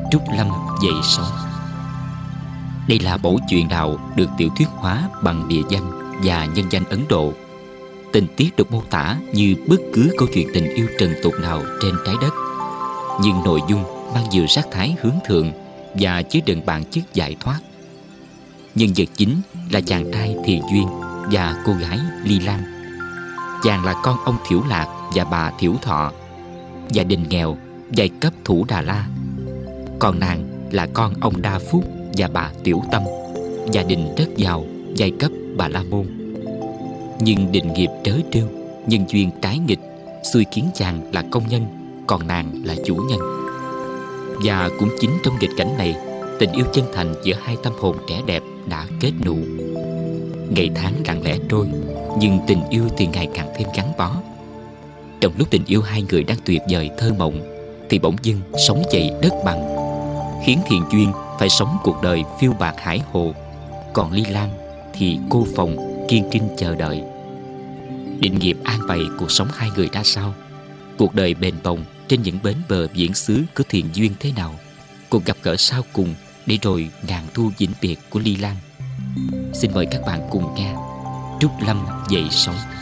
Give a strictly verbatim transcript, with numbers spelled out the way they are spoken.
Trúc Lâm dậy sóng. Đây là bộ truyện đạo được tiểu thuyết hóa bằng địa danh và nhân danh Ấn Độ. Tình tiết được mô tả như bất cứ câu chuyện tình yêu trần tục nào trên trái đất, nhưng nội dung mang nhiều sắc thái hướng thượng và chứa đựng bản chất giải thoát. Nhân vật chính là chàng trai Thiền Duyên và cô gái Ly Lan. Chàng là con ông Thiểu Lạc và bà Thiểu Thọ, gia đình nghèo, giai cấp Thủ Đà La. Còn nàng là con ông Đa Phúc và bà Tiểu Tâm, gia đình rất giàu, giai cấp Bà La Môn. Nhưng định nghiệp trớ trêu, nhân duyên trái nghịch, xui khiến chàng là công nhân, còn nàng là chủ nhân. Và cũng chính trong nghịch cảnh này, tình yêu chân thành giữa hai tâm hồn trẻ đẹp đã kết nụ. Ngày tháng lặng lẽ trôi, nhưng tình yêu thì ngày càng thêm gắn bó. Trong lúc tình yêu hai người đang tuyệt vời thơ mộng, thì bỗng dưng sóng dậy đất bằng, khiến Thiền Duyên phải sống cuộc đời phiêu bạt hải hồ, còn Ly Lan thì cô phòng kiên trinh chờ đợi. Định nghiệp an bày cuộc sống hai người ra sao? Cuộc đời bền bồng trên những bến bờ viễn xứ của Thiền Duyên thế nào? Cuộc gặp gỡ sau cùng để rồi ngàn thu vĩnh biệt của Ly Lan. Xin mời các bạn cùng nghe Trúc Lâm dậy sóng.